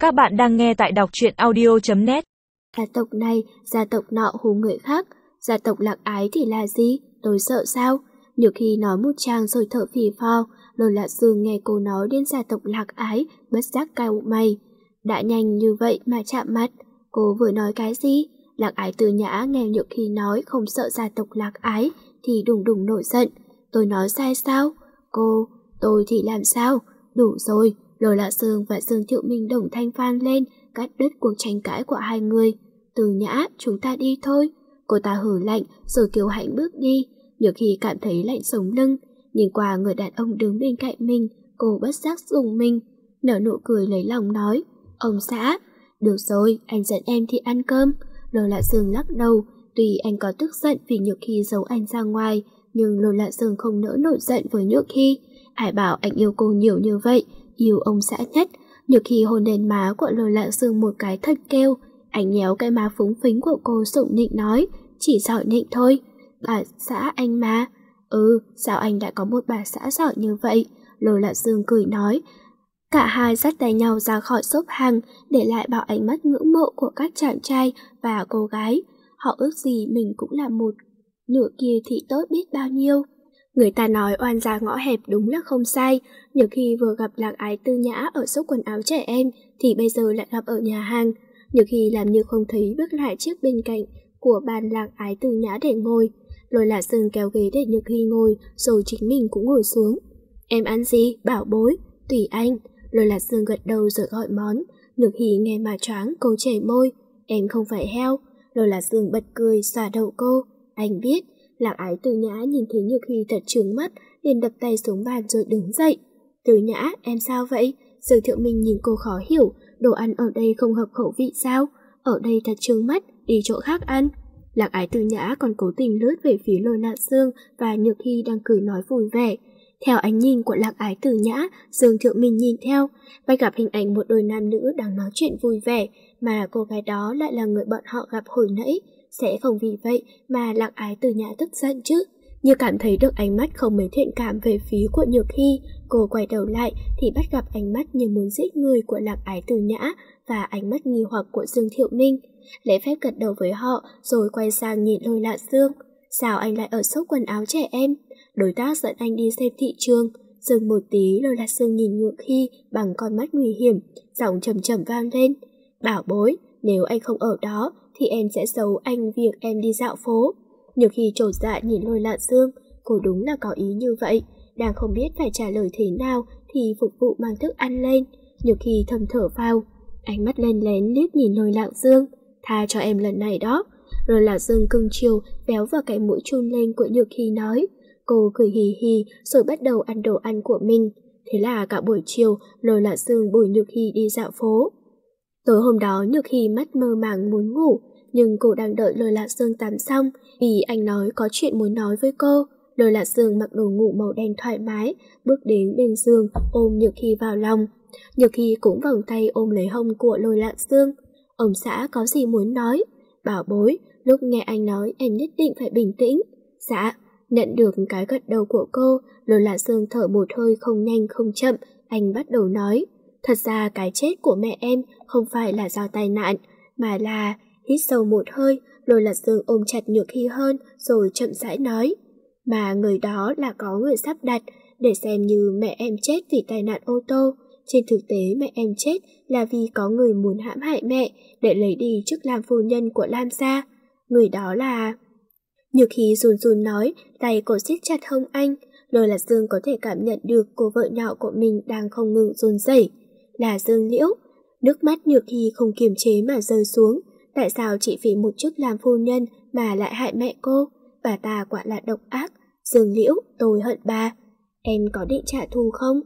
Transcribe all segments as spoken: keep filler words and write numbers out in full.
Các bạn đang nghe tại đọc truyện audio chấm net. Gia tộc này, gia tộc nọ hù người khác, gia tộc Lạc Ái thì là gì? Tôi sợ sao? Nhiều khi nói một tràng rồi thở phì phò, Lôi Lạc Dương nghe cô nói đến gia tộc Lạc Ái, bất giác cau mày. Đã nhanh như vậy mà chạm mặt, cô vừa nói cái gì? Lạc Ái Từ Nhã nghe Nhược Khi nói không sợ gia tộc Lạc Ái thì đùng đùng nổi giận. Tôi nói sai sao? Cô, tôi thì làm sao? Đủ rồi. Lôi Lạc Dương và Dương Thiệu Minh đồng thanh vang lên, cắt đứt cuộc tranh cãi của hai người. Từ Nhã, chúng ta đi thôi. Cô ta hử lạnh rồi Kiều Hãnh bước đi. Nhược Khi cảm thấy lạnh sống lưng, nhìn qua người đàn ông đứng bên cạnh mình, cô bất giác dùng mình, nở nụ cười lấy lòng nói: Ông xã, được rồi, anh dẫn em đi ăn cơm. Lôi Lạc Dương lắc đầu, tuy anh có tức giận vì Nhược Khi giấu anh ra ngoài, nhưng Lôi Lạc Dương không nỡ nổi giận với Nhược Khi. Ai bảo anh yêu cô nhiều như vậy, yêu ông xã nhất. Nhược Khi hôn lên má của Lôi Lạc Dương một cái thật kêu. Anh nhéo cái má phúng phính của cô sụng nịnh nói: Chỉ giỏi nịnh thôi. Bà xã anh mà. Ừ, sao anh đã có một bà xã giỏi như vậy? Lôi Lạc Dương cười nói. Cả hai dắt tay nhau ra khỏi xốp hàng, để lại bao ánh mắt ngưỡng mộ của các chàng trai và cô gái. Họ ước gì mình cũng là một nửa kia thì tốt biết bao nhiêu. Người ta nói oan gia ngõ hẹp đúng là không sai. Nhiều khi vừa gặp Lạc Ái Tư Nhã ở shop quần áo trẻ em thì bây giờ lại gặp ở nhà hàng. Nhiều khi làm như không thấy, bước lại chiếc bên cạnh của bàn Lạc Ái Tư Nhã để ngồi. Lôi Lạc Dương kéo ghế để Nhược Khi ngồi, rồi chính mình cũng ngồi xuống. Em ăn gì, bảo bối? Tùy anh. Lôi Lạc Dương gật đầu rồi gọi món. Nhược Khi nghe mà choáng, cô chảy môi. Em không phải heo. Lôi Lạc Dương bật cười xòa đầu cô. Anh biết. Lạc Ái Từ Nhã nhìn thấy Nhược Khi thật trướng mắt, liền đập tay xuống bàn rồi đứng dậy. Từ Nhã, em sao vậy? Dương Thiệu Minh nhìn cô khó hiểu. Đồ ăn ở đây không hợp khẩu vị sao? Ở đây thật trướng mắt, đi chỗ khác ăn. Lạc Ái Từ Nhã còn cố tình lướt về phía Lôi Lạc Dương và Nhược Khi đang cười nói vui vẻ. Theo ánh nhìn của Lạc Ái Từ Nhã, Dương Thiệu Minh nhìn theo, bắt gặp hình ảnh một đôi nam nữ đang nói chuyện vui vẻ, mà cô gái đó lại là người bọn họ gặp hồi nãy. Sẽ không vì vậy mà Lạc Ái Từ Nhã tức giận chứ. Như cảm thấy được ánh mắt không mấy thiện cảm về phía của Nhược Khi, cô quay đầu lại thì bắt gặp ánh mắt như muốn giết người của Lạc Ái Từ Nhã và ánh mắt nghi hoặc của Dương Thiệu Minh. Lễ phép gật đầu với họ rồi quay sang nhìn Lôi Lạc Dương. Sao anh lại ở shop quần áo trẻ em? Đối tác dẫn anh đi xem thị trường. Dừng một tí, Lôi Lạc Dương nhìn Nhược Khi bằng con mắt nguy hiểm, giọng trầm trầm vang lên. Bảo bối, nếu anh không ở đó thì em sẽ giấu anh việc em đi dạo phố. Nhược Khi trột dạ nhìn Lôi Lạc Dương, cô đúng là có ý như vậy. Đang không biết phải trả lời thế nào thì phục vụ mang thức ăn lên. Nhược Khi thầm thở vào, ánh mắt len lén liếc nhìn Lôi Lạc Dương. Tha cho em lần này đó. Lôi Lạc Dương cưng chiều véo vào cái mũi chun lên của Nhược Khi nói. Cô cười hì hì rồi bắt đầu ăn đồ ăn của mình. Thế là cả buổi chiều Lôi Lạc Dương bồi Nhược Khi đi dạo phố. Tối hôm đó Nhược Khi mắt mơ màng muốn ngủ, nhưng cô đang đợi Lôi Lạc Dương tắm xong vì anh nói có chuyện muốn nói với cô. Lôi Lạc Dương mặc đồ ngủ màu đen thoải mái, bước đến bên giường ôm Nhược Khi vào lòng. Nhược Khi cũng vòng tay ôm lấy hông của Lôi Lạc Dương. Ông xã có gì muốn nói? Bảo bối, lúc nghe anh nói em nhất định phải bình tĩnh. Dạ. Nhận được cái gật đầu của cô, Lôi Lạc Dương thở một hơi không nhanh không chậm, anh bắt đầu nói. Thật ra cái chết của mẹ em không phải là do tai nạn, mà là... Hít sâu một hơi, Lôi Lạc Dương ôm chặt Nhược Khi hơn rồi chậm rãi nói. Mà người đó là có người sắp đặt, để xem như mẹ em chết vì tai nạn ô tô. Trên thực tế mẹ em chết là vì có người muốn hãm hại mẹ để lấy đi chức làm phu nhân của Lam gia. Người đó là... Nhược Khi run run nói, tay cô siết chặt hông anh. Lôi Lạc Dương có thể cảm nhận được cô vợ nhỏ của mình đang không ngừng run rẩy. Là Dương Liễu. Nước mắt Nhược Khi không kiềm chế mà rơi xuống. Tại sao chỉ vì một chức làm phu nhân mà lại hại mẹ cô? Bà ta quả là độc ác. Dương Liễu, tôi hận bà. Em có định trả thù không?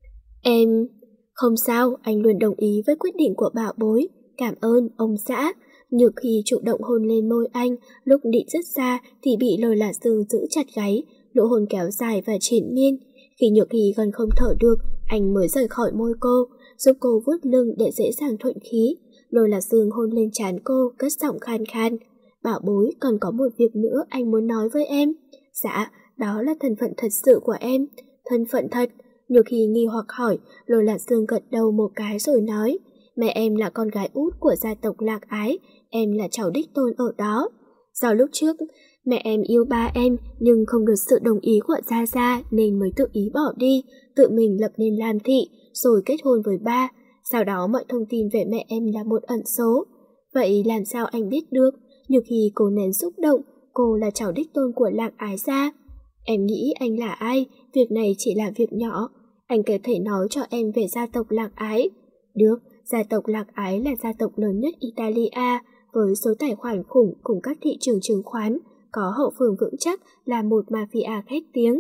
Em... Không sao, anh luôn đồng ý với quyết định của bảo bối. Cảm ơn, ông xã. Nhược Khi chủ động hôn lên môi anh, lúc định dứt ra thì bị Lôi Lạc Dương giữ chặt gáy, nụ hôn kéo dài và triển miên. Khi Nhược Khi gần không thở được, anh mới rời khỏi môi cô, giúp cô vuốt lưng để dễ dàng thuận khí. Lôi Lạc Dương hôn lên trán cô, cất giọng khan khan. Bảo bối, còn có một việc nữa anh muốn nói với em. Dạ, đó là thân phận thật sự của em. Thân phận thật? Nhược Khi nghi hoặc hỏi. Lôi Lạc Dương gật đầu một cái rồi nói. Mẹ em là con gái út của gia tộc Lạc Ái, em là cháu đích tôn ở đó. Do lúc trước, mẹ em yêu ba em nhưng không được sự đồng ý của Gia Gia nên mới tự ý bỏ đi, tự mình lập nên Lam Thị, rồi kết hôn với ba. Sau đó mọi thông tin về mẹ em là một ẩn số. Vậy làm sao anh biết được? Nhiều khi cô nén xúc động, cô là cháu đích tôn của Lạc Ái gia. Em nghĩ anh là ai? Việc này chỉ là việc nhỏ. Anh có thể nói cho em về gia tộc Lạc Ái. Được, gia tộc Lạc Ái là gia tộc lớn nhất Italia, với số tài khoản khủng cùng các thị trường chứng khoán, có hậu phương vững chắc, là một mafia khét tiếng.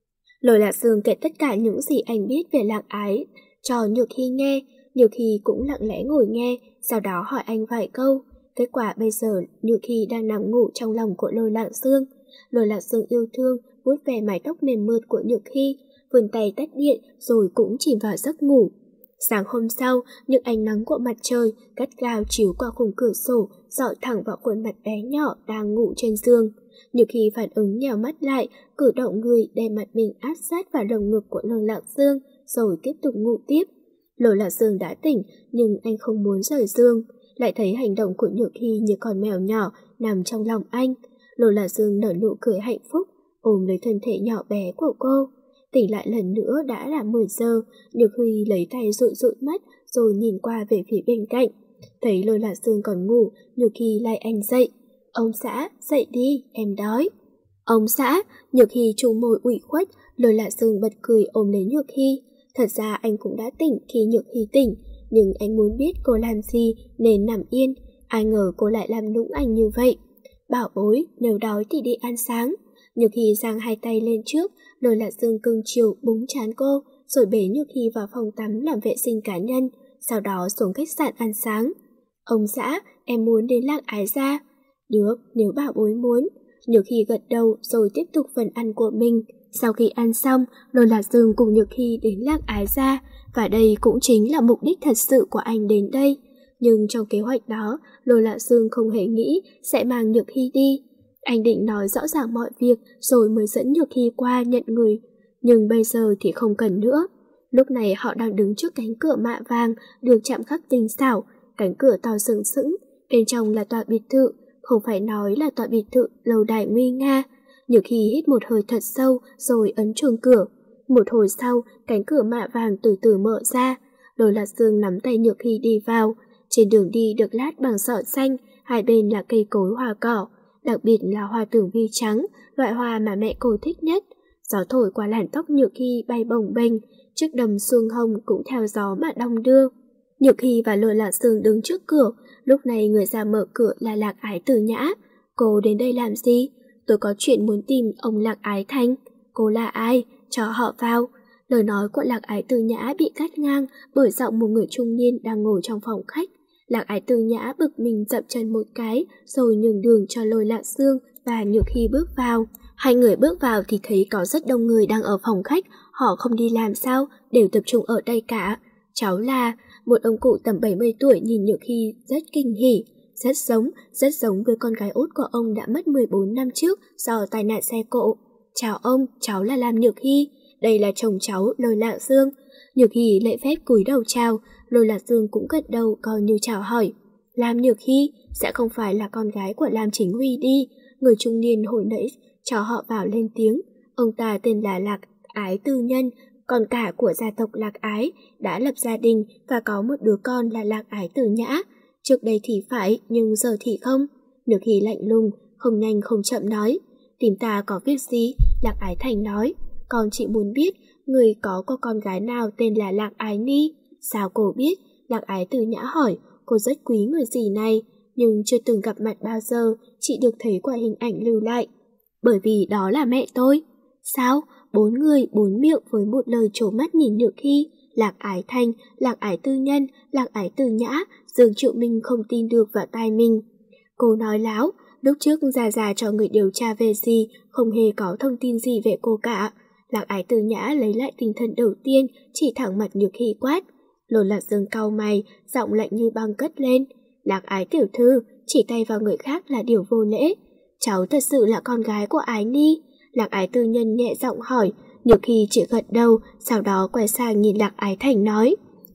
Lôi Lạc Dương kể tất cả những gì anh biết về Lạc Ái cho Nhược Hy nghe, Nhược Hy cũng lặng lẽ ngồi nghe, sau đó hỏi anh vài câu. Kết quả bây giờ Nhược Hy đang nằm ngủ trong lòng của Lôi Lạc Dương. Lôi Lạc Dương yêu thương vuốt về mái tóc mềm mượt của Nhược Hy, vươn tay tắt điện rồi cũng chìm vào giấc ngủ. Sáng hôm sau, những ánh nắng của mặt trời gắt gao chiếu qua khung cửa sổ, rọi thẳng vào khuôn mặt bé nhỏ đang ngủ trên giường. Nhược Hy phản ứng nhào mắt lại, cử động người đem mặt mình áp sát vào lồng ngực của Lôi Lạc Dương, rồi tiếp tục ngủ tiếp. Lôi Lạc Dương đã tỉnh, nhưng anh không muốn rời giường, lại thấy hành động của Nhược Hy như con mèo nhỏ nằm trong lòng anh. Lôi Lạc Dương nở nụ cười hạnh phúc, ôm lấy thân thể nhỏ bé của cô. Tỉnh lại lần nữa đã là mười giờ, Nhược Hy lấy tay dụi dụi mắt rồi nhìn qua về phía bên cạnh. Thấy Lôi Lạc Dương còn ngủ, Nhược Hy lại anh dậy. Ông xã, dậy đi, em đói. Ông xã, Nhược Hy trùng môi ủy khuất, Lôi Lạc Dương bật cười ôm lấy Nhược Hy. Thật ra anh cũng đã tỉnh khi Nhược Hy tỉnh, nhưng anh muốn biết cô làm gì nên nằm yên, ai ngờ cô lại làm nũng anh như vậy. Bảo bối, nếu đói thì đi ăn sáng. Nhược Hy giang hai tay lên trước, Lôi Lạc Dương cưng chiều búng trán cô, rồi bế Nhược Hy vào phòng tắm làm vệ sinh cá nhân, sau đó xuống khách sạn ăn sáng. Ông xã, em muốn đến Lạc Ái gia. Được, nếu bảo bối muốn. Nhược Hy gật đầu rồi tiếp tục phần ăn của mình. Sau khi ăn xong, Lôi Lạc Dương cùng Nhược Hy đến Lạc Ái gia, và đây cũng chính là mục đích thật sự của anh đến đây. Nhưng trong kế hoạch đó, Lôi Lạc Dương không hề nghĩ sẽ mang Nhược Hy đi. Anh định nói rõ ràng mọi việc rồi mới dẫn Nhược Hy qua nhận người, nhưng bây giờ thì không cần nữa. Lúc này họ đang đứng trước cánh cửa mạ vàng được chạm khắc tinh xảo, cánh cửa to sừng sững, bên trong là tòa biệt thự, không phải nói là tòa biệt thự lâu đài nguy nga. Nhược Hy hít một hơi thật sâu rồi ấn chuông cửa. Một hồi sau, cánh cửa mạ vàng từ từ mở ra. Lôi Lạc Dương nắm tay Nhược Hy đi vào. Trên đường đi được lát bằng sỏi xanh, hai bên là cây cối hoa cỏ, đặc biệt là hoa tưởng vi trắng, loại hoa mà mẹ cô thích nhất. Gió thổi qua làn tóc Nhược Hy bay bồng bềnh, chiếc đầm xuông hồng cũng theo gió mà đong đưa. Nhược Hy và Lôi Lạc Dương đứng trước cửa, lúc này người ra mở cửa là Lạc Ái Tử Nhã. Cô đến đây làm gì? Tôi có chuyện muốn tìm ông Lạc Ái Thanh. Cô là ai? Cho họ vào. Lời nói của Lạc Ái Tử Nhã bị cắt ngang bởi giọng một người trung niên đang ngồi trong phòng khách. Lạc Ái Tử Nhã bực mình dậm chân một cái rồi nhường đường cho Lôi Lạc Dương và Nhược Hy bước vào. Hai người bước vào thì thấy có rất đông người đang ở phòng khách, họ không đi làm sao, đều tập trung ở đây cả. Cháu là một ông cụ tầm bảy mươi tuổi, nhìn Nhược Hy rất kinh hỉ, rất giống, rất giống với con gái út của ông đã mất mười bốn năm trước do tai nạn xe cộ. Chào ông, cháu là Lam Nhược Hy, đây là chồng cháu Lôi Lạc Dương. Nhược Hy lễ phép cúi đầu chào, Lôi Lạc Dương cũng gật đầu coi như chào hỏi. Lam Nhược Hy sẽ không phải là con gái của Lam Chính Huy đi. Người trung niên hồi nãy cho họ vào lên tiếng. Ông ta tên là Lạc Ái Tư Nhân, con cả của gia tộc Lạc Ái, đã lập gia đình và có một đứa con là Lạc Ái Tử Nhã. Trước đây thì phải, nhưng giờ thì không. Nhược Hy lạnh lùng, không nhanh không chậm nói. Tìm ta có việc gì? Lạc Ái Thành nói. Con chỉ muốn biết người có có con gái nào tên là Lạc Ái Ni. Sao cô biết? Lạc Ái Tử Nhã hỏi. Cô rất quý người dì này, nhưng chưa từng gặp mặt bao giờ, chỉ được thấy qua hình ảnh lưu lại. Bởi vì đó là mẹ tôi. Sao? Bốn người, bốn miệng với một lời trố mắt nhìn Nhược Hy. Lạc Ái Thanh, Lạc Ái Tư Nhân, Lạc Ái Tử Nhã, Dương Triệu Minh không tin được vào tai mình. Cô nói láo, lúc trước Già Già cho người điều tra về gì, không hề có thông tin gì về cô cả. Lạc Ái Tử Nhã lấy lại tinh thần đầu tiên, chỉ thẳng mặt Nhược Hy quát. Lôi Lạc Dương cau mày, giọng lạnh như băng cất lên. Lạc Ái tiểu thư, chỉ tay vào người khác là điều vô lễ. Cháu thật sự là con gái của Ái Ni? Lạc Ái Tư Nhân nhẹ giọng hỏi. Nhược Hy chỉ gật đầu, sau đó quay sang nhìn Lạc Ái Thành nói.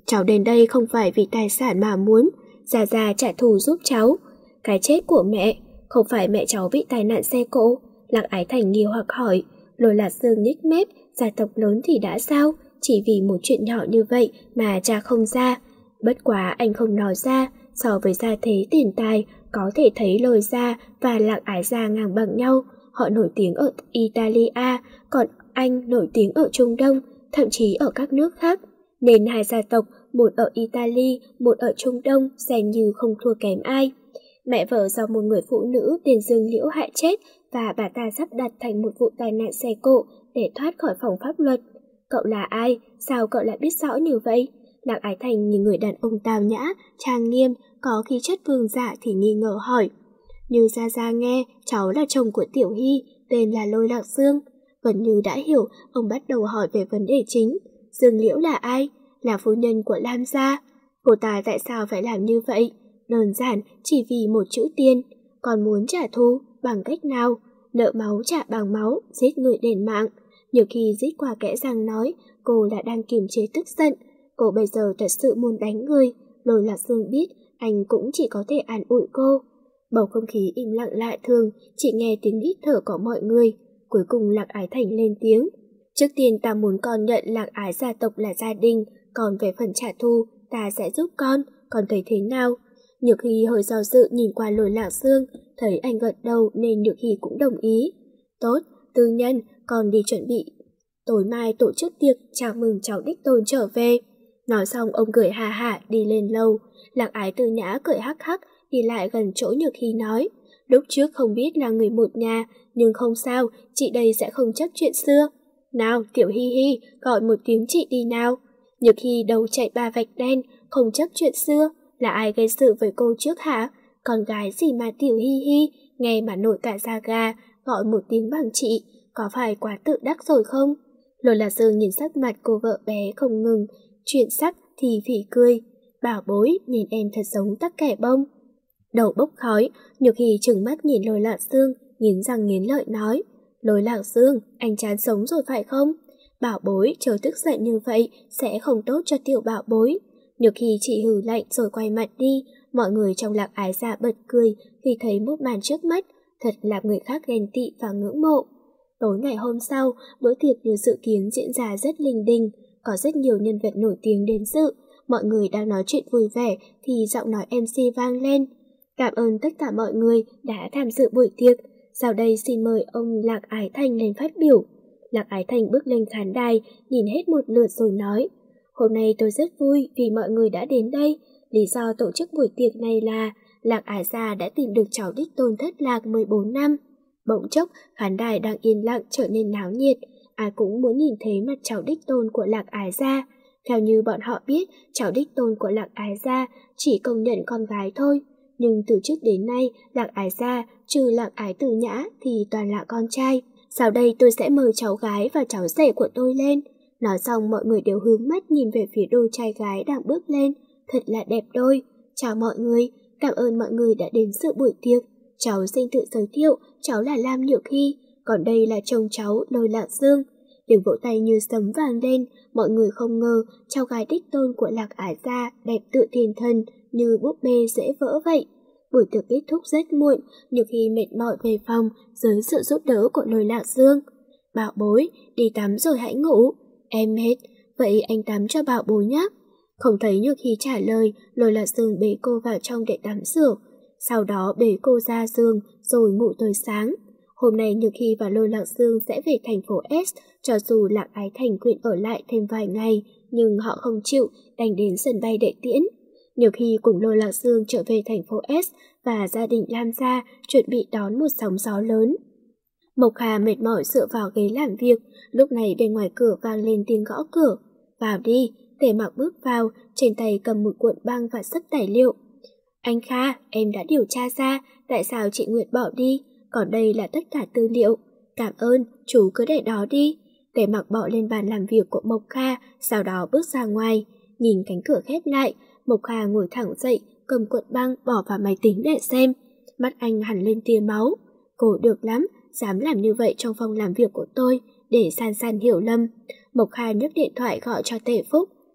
cháu đến đây không phải vì tài sản mà muốn, Gia Gia trả thù giúp cháu. Cái chết của mẹ, không phải mẹ cháu bị tai nạn xe cộ. Lạc Ái Thành nghi hoặc hỏi. Lôi Lạc Dương nhếch mép, gia tộc lớn thì đã sao, chỉ vì một chuyện nhỏ như vậy mà cha không ra. Bất quá anh không nói ra, so với gia thế tiền tài, có thể thấy Lôi gia và Lạc Ái gia ngang bằng nhau. Họ nổi tiếng ở Italia, còn anh nổi tiếng ở Trung Đông, thậm chí ở các nước khác. Nên hai gia tộc, một ở Italy, một ở Trung Đông, xem như không thua kém ai. Mẹ vợ do một người phụ nữ tên Dương Liễu hại chết và bà ta sắp đặt thành một vụ tai nạn xe cộ để thoát khỏi phòng pháp luật. Cậu là ai? Sao cậu lại biết rõ như vậy? Lạc Ái Thành nhìn người đàn ông tào nhã, trang nghiêm, có khí chất vương dạ thì nghi ngờ hỏi. Như Gia Gia nghe, cháu là chồng của Tiểu Hy, tên là Lôi Lạc Dương. Gần như đã hiểu, ông bắt đầu hỏi về vấn đề chính. Dương Liễu là ai? Là phu nhân của Lam gia. Cô ta tại sao phải làm như vậy? Đơn giản, chỉ vì một chữ tiền. Còn muốn trả thù, bằng cách nào? Nợ máu trả bằng máu, giết người đền mạng. Nhiều khi giết qua kẽ răng nói, cô là đang kiềm chế tức giận. Cô bây giờ thật sự muốn đánh người. Lôi Lạc Dương biết, anh cũng chỉ có thể an ủi cô. Bầu không khí im lặng lạ thường, chỉ nghe tiếng hít thở của mọi người. Cuối cùng Lạc Ái Thành lên tiếng. Trước tiên ta muốn con nhận Lạc Ái gia tộc là gia đình, còn về phần trả thù, ta sẽ giúp con, con thấy thế nào? Nhược Hy hơi do dự nhìn qua Lôi Lạc Dương, thấy anh gật đầu nên Nhược Hy cũng đồng ý. Tốt, tư nhân, con đi chuẩn bị. Tối mai tổ chức tiệc chào mừng cháu đích tôn trở về. Nói xong ông cười hà hả đi lên lầu. Lạc Ái Tư Nhã cười hắc hắc đi lại gần chỗ Nhược Hy nói. Lúc trước không biết là người một nhà, nhưng không sao, chị đây sẽ không chấp chuyện xưa. Nào, Tiểu Hy Hy, gọi một tiếng chị đi nào. Nhược Hy đầu chạy ba vạch đen, không chấp chuyện xưa. Là ai gây sự với cô trước hả? Con gái gì mà Tiểu Hy Hy, nghe mà nổi cả da gà, gọi một tiếng bằng chị, có phải quá tự đắc rồi không? Lôi Lạc Dương nhìn sắc mặt cô vợ bé không ngừng, chuyển sắc thì phỉ cười. Bảo bối, nhìn em thật giống tắc kẻ bông. Đầu bốc khói, Nhược Hy trừng mắt nhìn Lôi Lạc Dương, nghiến răng nghiến lợi nói. Lôi Lạc Dương, anh chán sống rồi phải không? Bảo bối, chờ tức giận như vậy sẽ không tốt cho tiểu bảo bối. Nhược Hy chỉ hừ lạnh rồi quay mặt đi. Mọi người trong Lạc Ái gia bật cười khi thấy một màn trước mắt, thật làm người khác ghen tị và ngưỡng mộ. Tối ngày hôm sau, bữa tiệc như dự kiến diễn ra rất linh đình, có rất nhiều nhân vật nổi tiếng đến dự. Mọi người đang nói chuyện vui vẻ thì giọng nói em xê vang lên. Cảm ơn tất cả mọi người đã tham dự buổi tiệc. Sau đây xin mời ông Lạc Ái Thành lên phát biểu. Lạc Ái Thành bước lên khán đài, nhìn hết một lượt rồi nói. Hôm nay tôi rất vui vì mọi người đã đến đây. Lý do tổ chức buổi tiệc này là Lạc Ái gia đã tìm được cháu đích tôn thất lạc mười bốn năm. Bỗng chốc, khán đài đang yên lặng trở nên náo nhiệt. Ai cũng muốn nhìn thấy mặt cháu đích tôn của Lạc Ái gia. Theo như bọn họ biết, cháu đích tôn của Lạc Ái gia chỉ công nhận con gái thôi. Nhưng từ trước đến nay, Lạc Ái gia, trừ Lạc Ái Tử Nhã thì toàn là con trai. Sau đây tôi sẽ mời cháu gái và cháu rể của tôi lên. Nói xong mọi người đều hướng mắt nhìn về phía đôi trai gái đang bước lên. Thật là đẹp đôi. Chào mọi người, cảm ơn mọi người đã đến dự buổi tiệc. Cháu xin tự giới thiệu, cháu là Lam Nhược Hy, còn đây là chồng cháu Lôi Lạc Dương. Tiếng vỗ tay như sấm vang lên, mọi người không ngờ cháu gái đích tôn của Lạc Ái gia đẹp tự thiên thần như búp bê dễ vỡ vậy. Buổi tiệc kết thúc rất muộn, Nhược Hy mệt mỏi về phòng dưới sự giúp đỡ của Lôi Lạc Dương. Bảo bối, đi tắm rồi hãy ngủ. Em mệt, vậy anh tắm cho bảo bối nhé. Không thấy Nhược Hy trả lời, Lôi Lạc Dương bế cô vào trong để tắm rửa. Sau đó bế cô ra giường rồi ngủ tới sáng. Hôm nay Nhược Hy và Lôi Lạc Dương sẽ về thành phố S, cho dù Lạc Ái Thành quyện ở lại thêm vài ngày, nhưng họ không chịu, đành đến sân bay để tiễn. Nhược Hy cùng Lôi Lạc Dương trở về thành phố S và gia đình Lam gia chuẩn bị đón một sóng gió lớn. Mộc Hà mệt mỏi dựa vào ghế làm việc, lúc này bên ngoài cửa vang lên tiếng gõ cửa. Vào đi, Tề Mặc bước vào, trên tay cầm một cuộn băng và sấp tài liệu. Anh Kha, em đã điều tra ra tại sao chị Nguyệt bỏ đi, còn đây là tất cả tư liệu. Cảm ơn, chú cứ để đó đi. Tề Mặc bỏ lên bàn làm việc của Mộc Kha, sau đó bước ra ngoài. Nhìn cánh cửa khép lại, Mộc Kha ngồi thẳng dậy, cầm cuộn băng bỏ vào máy tính để xem. Mắt anh hẳn lên tia máu. Cô được lắm, dám làm như vậy trong phòng làm việc của tôi, để san san hiểu lầm. Mộc Kha nhấc điện thoại gọi cho Tề Phúc.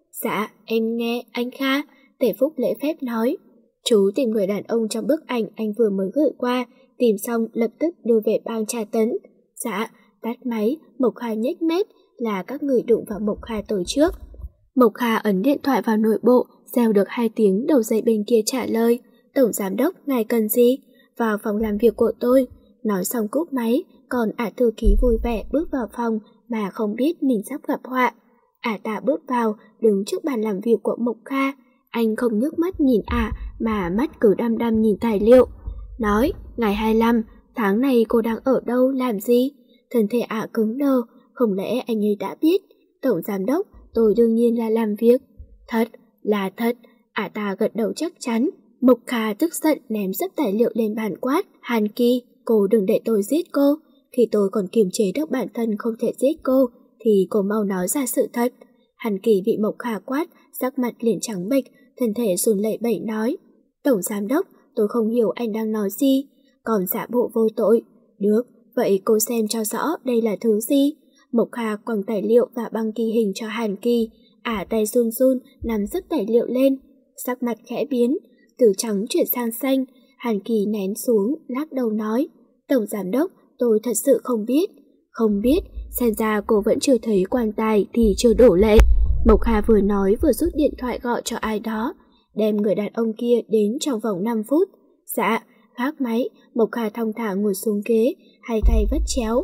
Dạ, em nghe, anh Kha, Tề Phúc lễ phép nói. Chú tìm người đàn ông trong bức ảnh anh vừa mới gửi qua, tìm xong lập tức đưa về bang tra tấn. Dạ, tắt máy, Mộc Kha nhếch mép, là các người đụng vào Mộc Kha tối trước. Mộc Kha ấn điện thoại vào nội bộ, reo được hai tiếng, đầu dây bên kia trả lời. Tổng giám đốc, ngài cần gì? Vào phòng làm việc của tôi. Nói xong cúp máy, còn ả thư ký vui vẻ bước vào phòng mà không biết mình sắp gặp họa. Ả ta bước vào, đứng trước bàn làm việc của Mộc Kha. Anh không nhấc mắt nhìn ả mà mắt cứ đăm đăm nhìn tài liệu. Nói, ngày hai mươi lăm, tháng này cô đang ở đâu, làm gì? Thân thể ả cứng đờ, không lẽ anh ấy đã biết? Tổng giám đốc, tôi đương nhiên là làm việc. Thật, là thật, ả ta gật đầu chắc chắn. Mộc Kha tức giận ném sấp tài liệu lên bàn quát. Hàn Kỳ, cô đừng để tôi giết cô. Khi tôi còn kiềm chế được bản thân không thể giết cô, thì cô mau nói ra sự thật. Hàn Kỳ bị Mộc Kha quát, sắc mặt liền trắng bệch, thân thể run lẩy bẩy nói. Tổng giám đốc, tôi không hiểu anh đang nói gì. Còn giả bộ vô tội. Được, vậy cô xem cho rõ đây là thứ gì. Mộc Kha quăng tài liệu và băng ghi hình cho Hàn Kỳ. Ả tay run run nắm sấp tài liệu lên, sắc mặt khẽ biến, từ trắng chuyển sang xanh. Hàn Kỳ nén xuống, lắc đầu nói. Tổng giám đốc, tôi thật sự không biết. Không biết, xem ra cô vẫn chưa thấy quan tài thì chưa đổ lệ. Mộc Kha vừa nói vừa rút điện thoại gọi cho ai đó, đem người đàn ông kia đến trong vòng năm phút. Dạ, gác máy, Mộc Kha thong thả ngồi xuống ghế, hai tay vắt chéo,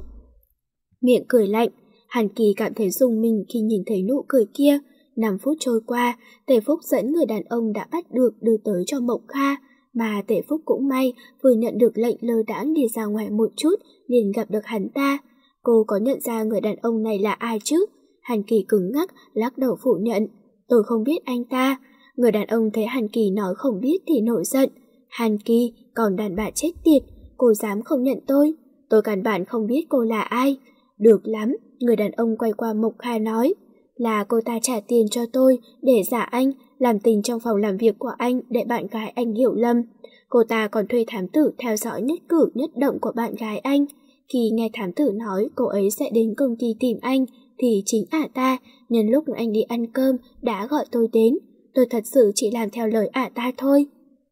miệng cười lạnh. Hàn Kỳ cảm thấy rùng mình khi nhìn thấy nụ cười kia. Năm phút trôi qua, Tề Phúc dẫn người đàn ông đã bắt được đưa tới cho Mộc Kha, mà Tề Phúc cũng may vừa nhận được lệnh lơ đãng đi ra ngoài một chút liền gặp được hắn ta. Cô có nhận ra người đàn ông này là ai chứ? Hàn Kỳ cứng ngắc, lắc đầu phủ nhận. Tôi không biết anh ta. Người đàn ông thấy Hàn Kỳ nói không biết thì nổi giận. Hàn Kỳ, còn đàn bà chết tiệt, cô dám không nhận tôi? Tôi căn bản không biết cô là ai. Được lắm, người đàn ông quay qua Mộc Kha nói. Là cô ta trả tiền cho tôi để giả anh, làm tình trong phòng làm việc của anh để bạn gái anh hiểu lầm. Cô ta còn thuê thám tử theo dõi nhất cử nhất động của bạn gái anh. Khi nghe thám tử nói cô ấy sẽ đến công ty tìm anh, thì chính ả ta, nhân lúc anh đi ăn cơm, đã gọi tôi đến. Tôi thật sự chỉ làm theo lời ả ta thôi.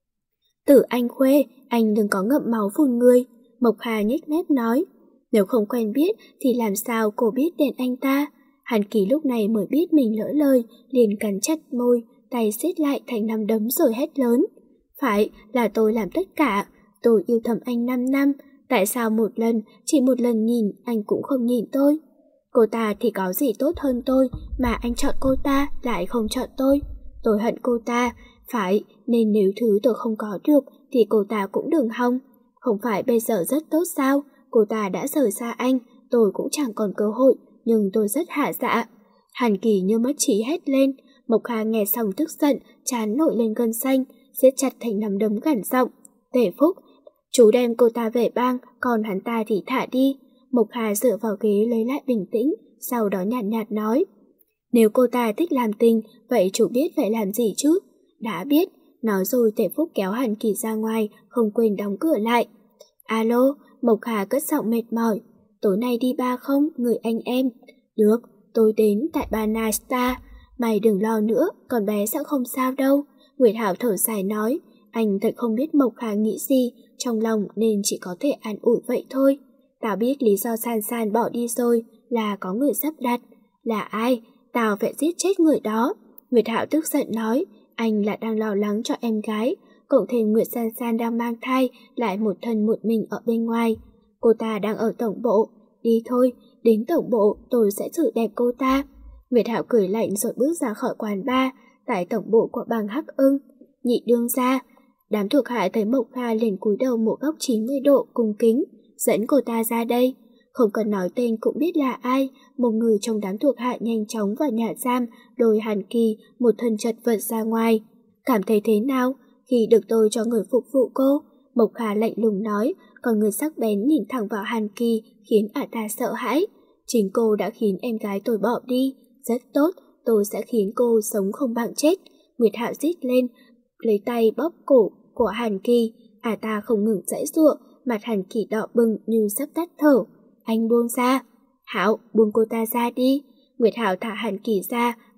Tử Anh Khuê, anh đừng có ngậm máu phun người. Mộc Kha nhếch mép nói. Nếu không quen biết thì làm sao cô biết tên anh ta? Hàn Kỳ lúc này mới biết mình lỡ lời, liền cắn chặt môi, tay siết lại thành nắm đấm rồi hét lớn. Phải, là tôi làm tất cả. Tôi yêu thầm anh năm năm. Tại sao một lần, chỉ một lần nhìn anh cũng không nhìn tôi? Cô ta thì có gì tốt hơn tôi mà anh chọn cô ta lại không chọn tôi? Tôi hận cô ta. Phải, nên nếu thứ tôi không có được thì cô ta cũng đừng hòng. Không phải bây giờ rất tốt sao? Cô ta đã rời xa anh, tôi cũng chẳng còn cơ hội, nhưng tôi rất hạ dạ. Hàn Kỳ như mất trí hét lên. Mộc Kha nghe xong tức giận, trán nổi lên gân xanh, siết chặt thành nắm đấm gằn giọng. Tề Phúc, chú đem cô ta về bang, còn hắn ta thì thả đi. Mộc Kha dựa vào ghế lấy lại bình tĩnh, sau đó nhàn nhạt, nhạt nói. Nếu cô ta thích làm tình, vậy chú biết phải làm gì chứ? Đã biết. Nói rồi Tề Phúc kéo Hàn Kỳ ra ngoài, không quên đóng cửa lại. Alo, Mộc Kha cất giọng mệt mỏi. Tối nay đi bar không, người anh em? Được, tôi đến tại bar Night Star. Mày đừng lo nữa, con bé sẽ không sao đâu. Nguyệt Hảo thở dài nói. Anh thật không biết Mộc Kha nghĩ gì trong lòng nên chỉ có thể an ủi vậy thôi. Tao biết lý do San San bỏ đi rồi là có người sắp đặt. Là ai? Tao phải giết chết người đó. Nguyệt Hạo tức giận nói. Anh là đang lo lắng cho em gái, cộng thêm Nguyệt San San đang mang thai, lại một thân một mình ở bên ngoài. Cô ta đang ở tổng bộ. Đi thôi, đến tổng bộ tôi sẽ xử đẹp cô ta. Nguyệt Hạo cười lạnh rồi bước ra khỏi quán bar tại tổng bộ của bang Hắc Ưng. Nhị đương gia. Đám thuộc hạ thấy Mộc Kha liền cúi đầu một góc chín mươi độ cung kính, dẫn cô ta ra đây. Không cần nói tên cũng biết là ai. Một người trong đám thuộc hạ nhanh chóng vào nhà giam, lôi Hàn Kỳ một thân chật vật ra ngoài. Cảm thấy thế nào khi được tôi cho người phục vụ cô? Mộc Kha lạnh lùng nói, còn người sắc bén nhìn thẳng vào Hàn Kỳ khiến ả ta sợ hãi. Chính cô đã khiến em gái tôi bỏ đi. Rất tốt, tôi sẽ khiến cô sống không bằng chết. Nguyệt Hạo rít lên, lấy tay bóp cổ của Hàn Kỳ. Ả ta không ngừng giãy giụa, mặt Hàn Kỳ đỏ bừng như sắp tắt thở. Anh buông ra. Hạo, buông cô ta ra đi. Nguyệt Hạo thả Hàn Kỳ ra,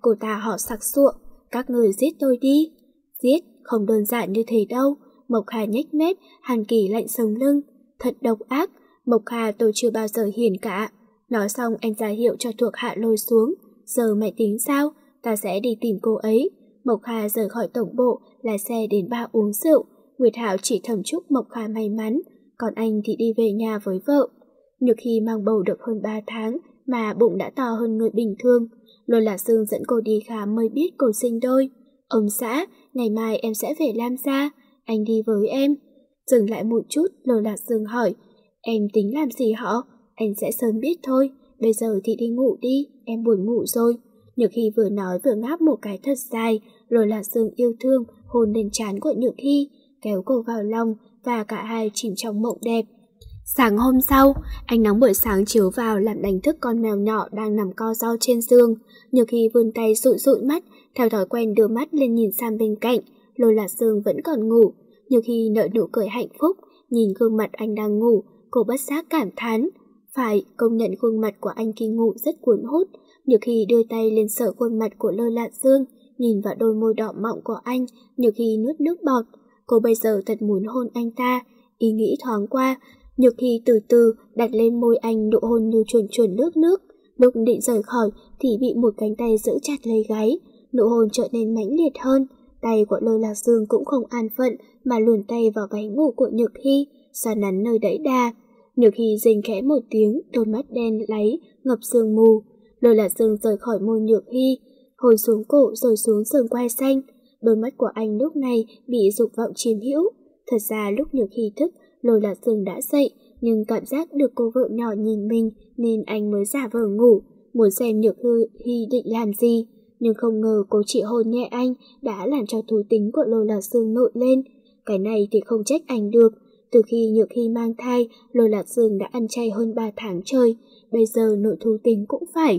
cô ta họ sặc sụa. Các người giết tôi đi. Giết, không đơn giản như thế đâu. Mộc Hà nhếch mép, Hàn Kỳ lạnh sống lưng. Thật độc ác, Mộc Hà tôi chưa bao giờ hiền cả. Nói xong anh ra hiệu cho thuộc hạ lôi xuống. Giờ mày tính sao? Ta sẽ đi tìm cô ấy. Mộc Hà rời khỏi tổng bộ, lái xe đến bar uống rượu. Nguyệt Hạo chỉ thầm chúc Mộc Hà may mắn, còn anh thì đi về nhà với vợ. Nhược Hy mang bầu được hơn ba tháng mà bụng đã to hơn người bình thường. Lôi Lạc Dương dẫn cô đi khám mới biết cô sinh đôi. Ông xã, ngày mai em sẽ về Lam Gia, anh đi với em. Dừng lại một chút, Lôi Lạc Dương hỏi, em tính làm gì hả? Anh sẽ sớm biết thôi, bây giờ thì đi ngủ đi, em buồn ngủ rồi. Nhược Hy vừa nói vừa ngáp một cái thật dài. Lôi Lạc Dương yêu thương hôn lên trán của Nhược Hy, kéo cô vào lòng và cả hai chìm trong mộng đẹp. Sáng hôm sau, ánh nắng buổi sáng chiếu vào làm đánh thức con mèo nhỏ đang nằm co ro trên giường. Nhược Hy vươn tay dụi dụi mắt, theo thói quen đưa mắt lên nhìn sang bên cạnh. Lôi Lạc Dương vẫn còn ngủ. Nhược Hy nở nụ cười hạnh phúc, nhìn gương mặt anh đang ngủ, cô bất giác cảm thán. Phải, công nhận gương mặt của anh khi ngủ rất cuốn hút. Nhược Hy đưa tay lên sờ khuôn mặt của Lôi Lạc Dương, nhìn vào đôi môi đỏ mọng của anh, Nhược Hy nuốt nước bọt. Cô bây giờ thật muốn hôn anh ta. Ý nghĩ thoáng qua, Nhược Hy từ từ đặt lên môi anh nụ hôn như chuồn chuồn nước nước. Lúc định rời khỏi thì bị một cánh tay giữ chặt lấy gáy. Nụ hôn trở nên mãnh liệt hơn. Tay của Lôi Lạc Dương cũng không an phận mà luồn tay vào váy ngủ của Nhược Hy, xoa nắn nơi đẫy đà. Nhược Hy rên khẽ một tiếng, đôi mắt đen láy ngập sương mù. Lôi Lạc Dương rời khỏi môi Nhược Hy, hồi xuống cổ rồi xuống sườn quai xanh. Đôi mắt của anh lúc này bị dục vọng chiếm hữu. Thật ra lúc Nhược Hy thức, Lôi Lạc Dương đã dậy, nhưng cảm giác được cô vợ nhỏ nhìn mình nên anh mới giả vờ ngủ, muốn xem Nhược Hy định làm gì. Nhưng không ngờ cô chỉ hôn nhẹ anh đã làm cho thú tính của Lôi Lạc Dương nổi lên. Cái này thì không trách anh được. Từ khi Nhược Hy mang thai, Lôi Lạc Dương đã ăn chay hơn ba tháng trời, bây giờ nội thú tính cũng phải.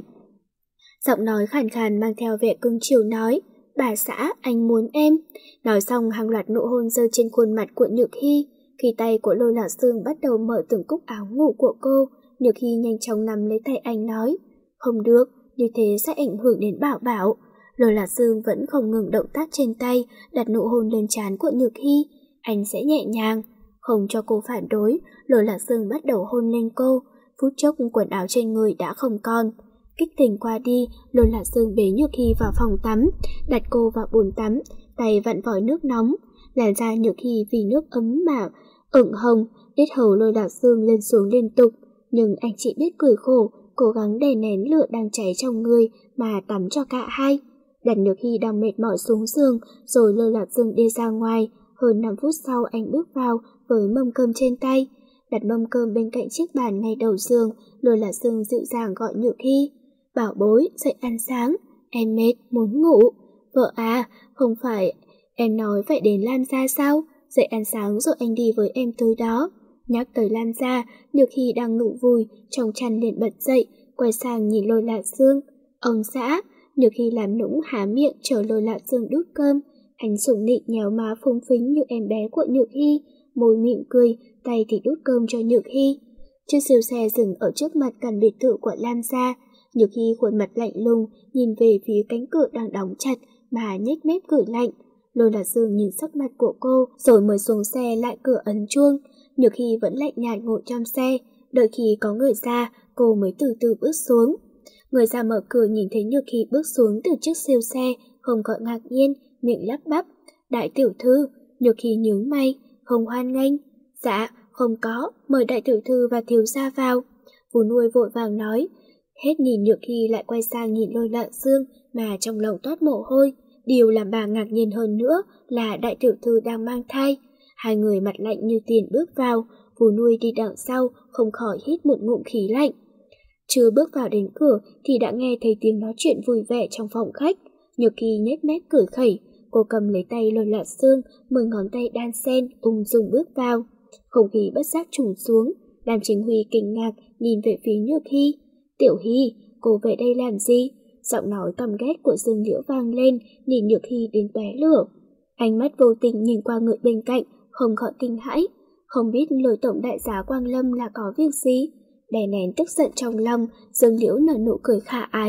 Giọng nói khàn khàn mang theo vẻ cưng chiều nói, bà xã, anh muốn em. Nói xong hàng loạt nụ hôn rơi trên khuôn mặt của Nhược Hy. Khi tay của Lôi Lạc Dương bắt đầu mở từng cúc áo ngủ của cô, Nhược Hy nhanh chóng nắm lấy tay anh nói, không được, như thế sẽ ảnh hưởng đến Bảo Bảo. Lôi Lạc Dương vẫn không ngừng động tác trên tay, đặt nụ hôn lên trán của Nhược Hy. Anh sẽ nhẹ nhàng. Không cho cô phản đối, Lôi Lạc Dương bắt đầu hôn lên cô. Phút chốc quần áo trên người đã không còn. Kích tình qua đi, Lôi Lạc Dương bế Nhược Hy vào phòng tắm, đặt cô vào bồn tắm, tay vặn vòi nước nóng. Làn da Nhược Hy vì nước ấm mà ửng hồng, đít hầu Lôi Lạc Dương lên xuống liên tục. Nhưng anh chỉ biết cười khổ, cố gắng đè nén lửa đang cháy trong người mà tắm cho cả hai. Đặt Nhược Hy đang mệt mỏi xuống giường, rồi Lôi Lạc Dương đi ra ngoài. Hơn năm phút sau anh bước vào với mâm cơm trên tay. Đặt mâm cơm bên cạnh chiếc bàn ngay đầu giường, Lôi Lạc Dương dịu dàng gọi Nhược Hy. Bảo bối, dậy ăn sáng. Em mệt, muốn ngủ. Vợ à, không phải em nói phải đến Lam Gia sao? Dậy ăn sáng rồi anh đi với em tới đó. Nhắc tới Lam Gia, Nhược Hy đang ngủ vùi, trong chăn liền bật dậy, quay sang nhìn Lôi Lạc Dương. Ông xã. Nhược Hy làm nũng há miệng chờ Lôi Lạc Dương đút cơm. Anh sủng nịnh nhéo má phúng phính như em bé của Nhược Hy, môi mỉm cười, tay thì đút cơm cho Nhược Hy. Chiếc siêu xe dừng ở trước mặt căn biệt thự của Lam Gia. Nhược Hy khuôn mặt lạnh lùng, nhìn về phía cánh cửa đang đóng chặt mà nhếch mép cười lạnh. Lôi Lạc Dương nhìn sắc mặt của cô rồi mới xuống xe lại cửa ấn chuông. Nhược Hy vẫn lạnh nhạt ngồi trong xe, đợi khi có người ra, cô mới từ từ bước xuống. Người ra mở cửa nhìn thấy Nhược Hy bước xuống từ chiếc siêu xe, không gọi ngạc nhiên, miệng lắp bắp. Đại tiểu thư. Nhược Hy nhướng mày, không hoan nghênh. Dạ, không có, mời đại tiểu thư và thiếu gia vào. Vú nuôi vội vàng nói. Hết nhìn Nhược Hy lại quay sang nhìn Lôi Lạc Dương mà trong lòng toát mồ hôi. Điều làm bà ngạc nhiên hơn nữa là đại tiểu thư đang mang thai. Hai người mặt lạnh như tiền bước vào, vú nuôi đi đằng sau không khỏi hít một ngụm khí lạnh. Chưa bước vào đến cửa thì đã nghe thấy tiếng nói chuyện vui vẻ trong phòng khách. Nhược Hy nhếch mép cười khẩy, cô cầm lấy tay Lôi Lạc Dương, mười ngón tay đan sen ung dung bước vào. Không khí bất giác trùng xuống, Đàm Chính Huy kinh ngạc nhìn về phía Nhược Hy. Tiểu Hy, cô về đây làm gì? Giọng nói căm ghét của Dương Liễu vang lên, nhìn Nhược Hy đến tóe lửa. Ánh mắt vô tình nhìn qua người bên cạnh, không khỏi kinh hãi. Không biết Lôi tổng đại giá Quang Lâm là có việc gì? Đè nén tức giận trong lòng, Dương Liễu nở nụ cười khả ái.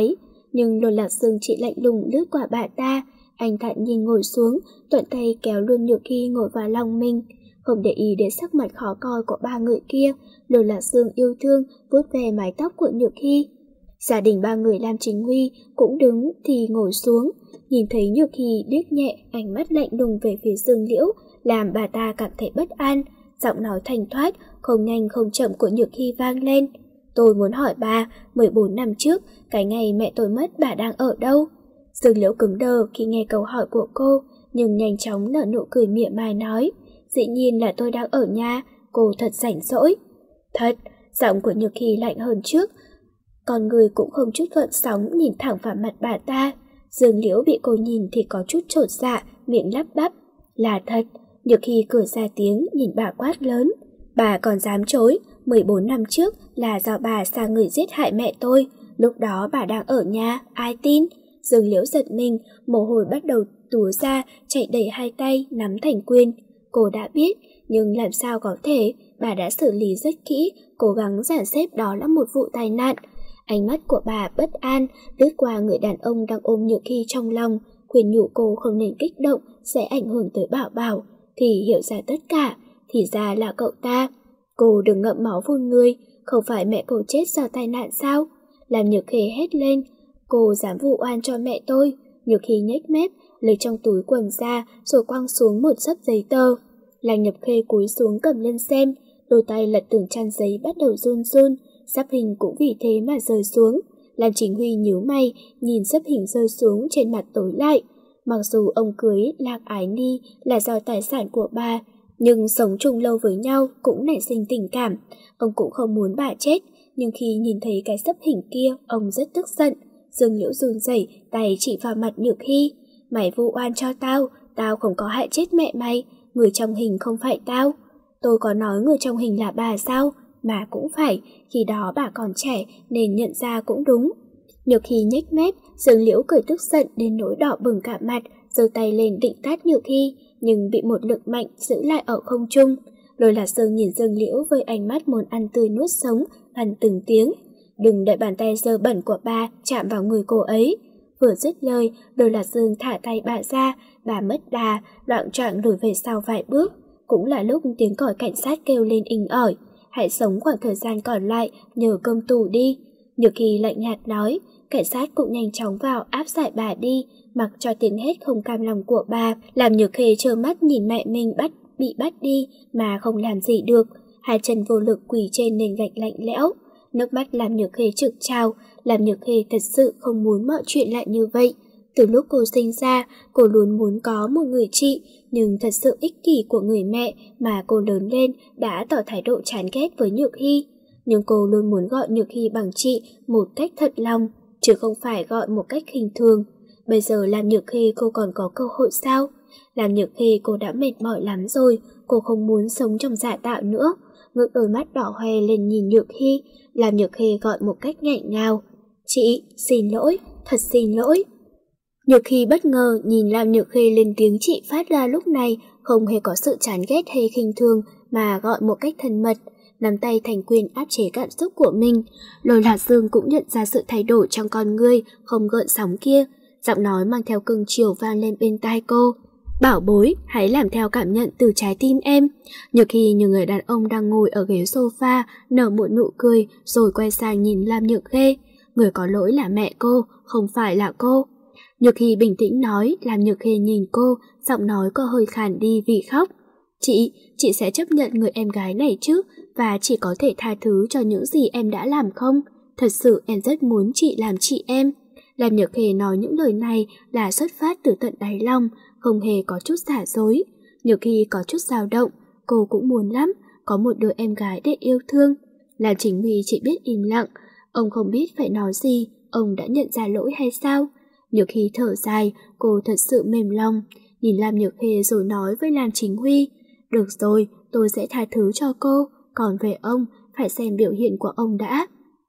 nhưng Lôi Lạc Dương chỉ lạnh lùng lướt qua bà ta. Anh thản nhìn ngồi xuống, thuận tay kéo luôn Nhược Hy ngồi vào lòng mình. Không để ý đến sắc mặt khó coi của ba người kia, Lôi Lạc Dương yêu thương vuốt về mái tóc của Nhược Hy. Gia đình ba người Lam Chính Huy cũng đứng thì ngồi xuống, nhìn thấy Nhược Hy liếc nhẹ ánh mắt lạnh lùng về phía Dương Liễu, làm bà ta cảm thấy bất an. Giọng nói thanh thoát, không nhanh không chậm của Nhược Hy vang lên. Tôi muốn hỏi bà, mười bốn năm trước, cái ngày mẹ tôi mất bà đang ở đâu? Dương Liễu cứng đờ khi nghe câu hỏi của cô, nhưng nhanh chóng nở nụ cười mỉa mai nói. Dĩ nhiên là tôi đang ở nhà, cô thật rảnh rỗi. Thật, giọng của Nhược Hy lạnh hơn trước, con người cũng không chút gợn sóng nhìn thẳng vào mặt bà ta. Dương Liễu bị cô nhìn thì có chút chột dạ, miệng lắp bắp. Là thật. Nhược Hy cười ra tiếng nhìn bà quát lớn. Bà còn dám chối, mười bốn năm trước là do bà sai người giết hại mẹ tôi, lúc đó bà đang ở nhà, ai tin? Dương Liễu giật mình, mồ hôi bắt đầu túa ra, chạy đầy hai tay, nắm thành quyền. Cô đã biết, nhưng làm sao có thể, bà đã xử lý rất kỹ, cố gắng dàn xếp đó là một vụ tai nạn. Ánh mắt của bà bất an, lướt qua người đàn ông đang ôm Nhược Hy trong lòng, khuyên nhủ cô không nên kích động, sẽ ảnh hưởng tới Bảo Bảo, thì hiểu ra tất cả, thì ra là cậu ta. Cô đừng ngậm máu phun người, không phải mẹ cô chết do tai nạn sao? Làm Nhược Hy hét lên, cô dám vụ oan cho mẹ tôi. Nhược Hy nhếch mép, lấy trong túi quần ra rồi quăng xuống một xấp giấy tờ. Làng Nhập Khê cúi xuống cầm lên xem, đôi tay lật từng trang giấy bắt đầu run run, sắp hình cũng vì thế mà rơi xuống. Lam Chính Huy nhíu mày, nhìn sắp hình rơi xuống trên mặt tối lại. Mặc dù ông cưới Lạc Ái Ni là do tài sản của bà, nhưng sống chung lâu với nhau cũng nảy sinh tình cảm. Ông cũng không muốn bà chết, nhưng khi nhìn thấy cái sắp hình kia, ông rất tức giận. Dương Liễu run rẩy, tay chỉ vào mặt Nhược Hy. Mày vu oan cho tao, tao không có hại chết mẹ mày, người trong hình không phải tao. Tôi có nói người trong hình là bà sao? Mà cũng phải, khi đó bà còn trẻ nên nhận ra cũng đúng. Nhược Hy nhếch mép, Dương Liễu cười tức giận đến nỗi đỏ bừng cả mặt, giơ tay lên định tát Nhược Hy, nhưng bị một lực mạnh giữ lại ở không trung. Lôi Lạc Dương nhìn Dương Liễu với ánh mắt muốn ăn tươi nuốt sống, ăn từng tiếng. Đừng để bàn tay dơ bẩn của bà chạm vào người cô ấy. Vừa dứt lời, Lôi Lạc Dương thả tay bà ra, bà mất đà, loạng choạng lùi về sau vài bước. Cũng là lúc tiếng còi cảnh sát kêu lên inh ỏi. Hãy sống khoảng thời gian còn lại nhờ cơm tù đi. Nhược Hy lạnh nhạt nói. Cảnh sát cũng nhanh chóng vào áp giải bà đi, mặc cho tiếng hét không cam lòng của bà làm Nhược Khê trơ mắt nhìn mẹ mình bắt bị bắt đi mà không làm gì được, hai chân vô lực quỳ trên nền gạch lạnh lẽo. Nước mắt làm Nhược Khê trực trào, làm Nhược Khê thật sự không muốn mọi chuyện lại như vậy. Từ lúc cô sinh ra, cô luôn muốn có một người chị, nhưng thật sự ích kỷ của người mẹ mà cô lớn lên đã tỏ thái độ chán ghét với Nhược Hy. Nhưng cô luôn muốn gọi Nhược Hy bằng chị một cách thật lòng, chứ không phải gọi một cách khinh thường. Bây giờ làm Nhược Khê cô còn có cơ hội sao? Làm Nhược Khê cô đã mệt mỏi lắm rồi, cô không muốn sống trong giả tạo nữa. Ngước đôi mắt đỏ hoe lên nhìn Nhược Hy, làm Nhược Khê gọi một cách nghẹn ngào. Chị, xin lỗi, thật xin lỗi. Nhược Hy bất ngờ nhìn Lam Nhược Khê lên tiếng chị phát ra lúc này, không hề có sự chán ghét hay khinh thường mà gọi một cách thân mật, nắm tay thành quyền áp chế cảm xúc của mình. Lôi Lạc Dương cũng nhận ra sự thay đổi trong con người không gợn sóng kia, giọng nói mang theo cưng chiều vang lên bên tai cô. Bảo bối, hãy làm theo cảm nhận từ trái tim em. Nhược Hy như người đàn ông đang ngồi ở ghế sofa, nở một nụ cười rồi quay sang nhìn Lam Nhược Khê. Người có lỗi là mẹ cô, không phải là cô. Nhược Hy bình tĩnh nói, làm Nhược Khê nhìn cô, giọng nói có hơi khàn đi vì khóc. Chị, chị sẽ chấp nhận người em gái này chứ, và chị có thể tha thứ cho những gì em đã làm không? Thật sự em rất muốn chị làm chị em. Làm Nhược Khê nói những lời này là xuất phát từ tận đáy lòng, không hề có chút giả dối. Nhược Hy có chút dao động, cô cũng muốn lắm, có một đứa em gái để yêu thương. Làm Chính Huy chỉ biết im lặng, ông không biết phải nói gì, ông đã nhận ra lỗi hay sao? Nhược Hy thở dài, cô thật sự mềm lòng, nhìn Lam Nhược Khê rồi nói với Lam Chính Huy. Được rồi, tôi sẽ tha thứ cho cô, còn về ông, phải xem biểu hiện của ông đã.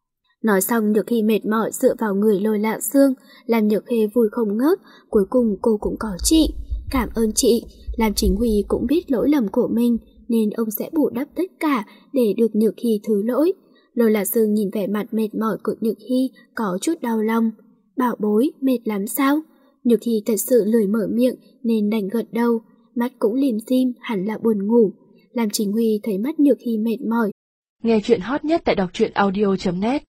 Nói xong Nhược Hy mệt mỏi dựa vào người Lôi Lạc Dương, Lam Nhược Khê vui không ngớt, cuối cùng cô cũng có chị. Cảm ơn chị, Lam Chính Huy cũng biết lỗi lầm của mình, nên ông sẽ bù đắp tất cả để được Nhược Hy thứ lỗi. Lôi Lạc Dương nhìn vẻ mặt mệt mỏi của Nhược Hy có chút đau lòng. bảo bối, mệt lắm sao? Nhược Hy thật sự lười mở miệng nên đành gật đầu, mắt cũng lim dim, hẳn là buồn ngủ. Làm Trình Huy thấy mắt Nhược Hy mệt mỏi. Nghe chuyện hot nhất tại đọc truyện audio chấm net.